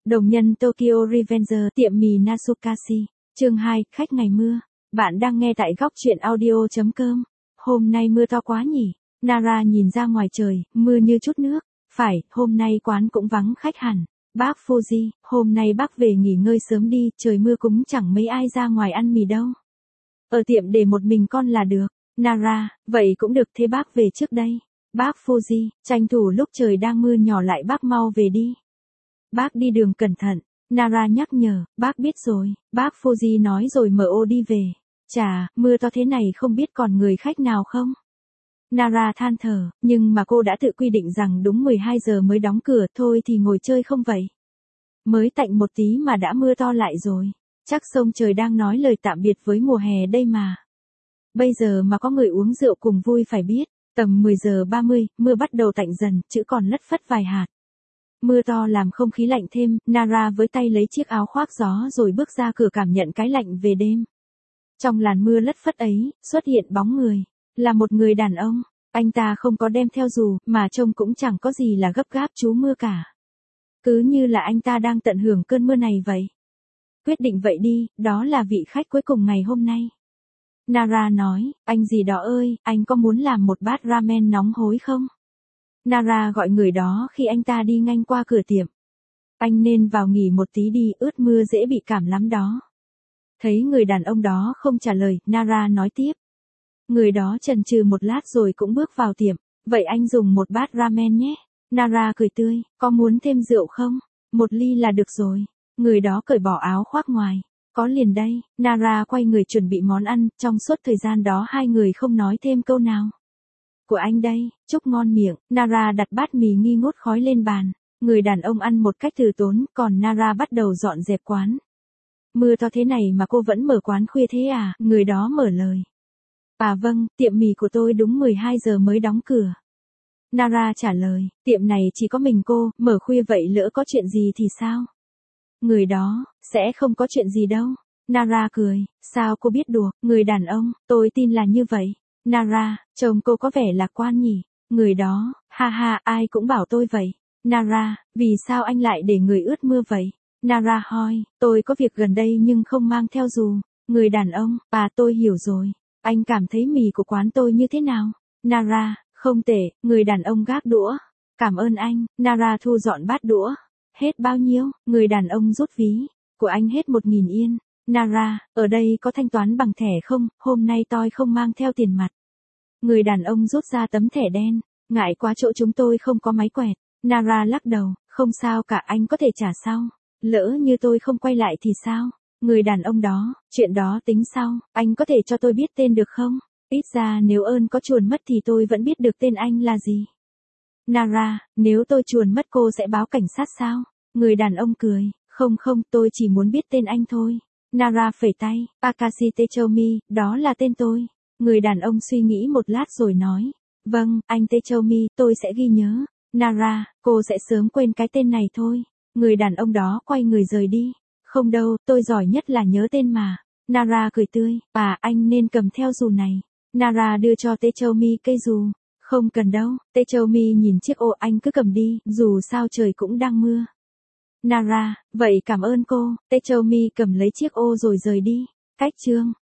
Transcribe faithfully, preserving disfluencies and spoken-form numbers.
Đồng nhân Tokyo Revenger, tiệm mì Natsukashi. Chương hai, khách ngày mưa. Bạn đang nghe tại góc truyện audio chấm com. Hôm nay mưa to quá nhỉ? Nara nhìn ra ngoài trời, mưa như chút nước. Phải, hôm nay quán cũng vắng khách hẳn. Bác Fuji, hôm nay bác về nghỉ ngơi sớm đi, trời mưa cũng chẳng mấy ai ra ngoài ăn mì đâu. Ở tiệm để một mình con là được. Nara, vậy cũng được, thế bác về trước đây. Bác Fuji, tranh thủ lúc trời đang mưa nhỏ lại bác mau về đi. Bác đi đường cẩn thận. Nara nhắc nhở, bác biết rồi. Bác Fuji nói rồi mở ô đi về. Chà, mưa to thế này không biết còn người khách nào không? Nara than thở, nhưng mà cô đã tự quy định rằng đúng mười hai giờ mới đóng cửa, thôi thì ngồi chơi không vậy? Mới tạnh một tí mà đã mưa to lại rồi. Chắc sông trời đang nói lời tạm biệt với mùa hè đây mà. Bây giờ mà có người uống rượu cùng vui phải biết. Tầm mười giờ ba mươi, mưa bắt đầu tạnh dần, chứ còn lất phất vài hạt. Mưa to làm không khí lạnh thêm, Nara với tay lấy chiếc áo khoác gió rồi bước ra cửa cảm nhận cái lạnh về đêm. Trong làn mưa lất phất ấy, xuất hiện bóng người. Là một người đàn ông. Anh ta không có đem theo dù, mà trông cũng chẳng có gì là gấp gáp trú mưa cả. Cứ như là anh ta đang tận hưởng cơn mưa này vậy. Quyết định vậy đi, đó là vị khách cuối cùng ngày hôm nay. Nara nói, anh gì đó ơi, anh có muốn làm một bát ramen nóng hối không? Nara gọi người đó khi anh ta đi ngang qua cửa tiệm. Anh nên vào nghỉ một tí đi, ướt mưa dễ bị cảm lắm đó. Thấy người đàn ông đó không trả lời, Nara nói tiếp. Người đó chần chừ một lát rồi cũng bước vào tiệm. Vậy anh dùng một bát ramen nhé. Nara cười tươi, có muốn thêm rượu không? Một ly là được rồi. Người đó cởi bỏ áo khoác ngoài. Có liền đây. Nara quay người chuẩn bị món ăn, trong suốt thời gian đó hai người không nói thêm câu nào. Của anh đây, chúc ngon miệng. Nara đặt bát mì nghi ngút khói lên bàn. Người đàn ông ăn một cách từ tốn, còn Nara bắt đầu dọn dẹp quán. Mưa to thế này mà cô vẫn mở quán khuya thế à? Người đó mở lời. À vâng, tiệm mì của tôi đúng mười hai giờ mới đóng cửa. Nara trả lời, tiệm này chỉ có mình cô, mở khuya vậy lỡ có chuyện gì thì sao? Người đó, sẽ không có chuyện gì đâu. Nara cười, sao cô biết đùa? Người đàn ông, tôi tin là như vậy. Nara, chồng cô có vẻ lạc quan nhỉ? Người đó, ha ha, ai cũng bảo tôi vậy. Nara, vì sao anh lại để người ướt mưa vậy? Nara hỏi, tôi có việc gần đây nhưng không mang theo dù. Người đàn ông, à tôi hiểu rồi. Anh cảm thấy mì của quán tôi như thế nào? Nara, không tệ. Người đàn ông gác đũa. Cảm ơn anh. Nara thu dọn bát đũa. Hết bao nhiêu? Người đàn ông rút ví. Của anh hết một nghìn yên. Nara, ở đây có thanh toán bằng thẻ không? Hôm nay tôi không mang theo tiền mặt. Người đàn ông rút ra tấm thẻ đen. Ngại quá chỗ chúng tôi không có máy quẹt. Nara lắc đầu, không sao cả, anh có thể trả sau. Lỡ như tôi không quay lại thì sao? Người đàn ông đó, chuyện đó tính sau, anh có thể cho tôi biết tên được không? Ít ra nếu ơn có chuồn mất thì tôi vẫn biết được tên anh là gì. Nara, nếu tôi chuồn mất cô sẽ báo cảnh sát sao? Người đàn ông cười, không không, tôi chỉ muốn biết tên anh thôi. Nara phẩy tay, Takashi Techomi, đó là tên tôi. Người đàn ông suy nghĩ một lát rồi nói, vâng, anh Techomi, tôi sẽ ghi nhớ. Nara, cô sẽ sớm quên cái tên này thôi. Người đàn ông đó quay người rời đi. Không đâu, tôi giỏi nhất là nhớ tên mà. Nara cười tươi, à anh nên cầm theo dù này. Nara đưa cho Techomi cây dù. Không cần đâu, Techomi nhìn chiếc ô, anh cứ cầm đi, dù sao trời cũng đang mưa. Nara, vậy cảm ơn cô. Techomi cầm lấy chiếc ô rồi rời đi. Cách chương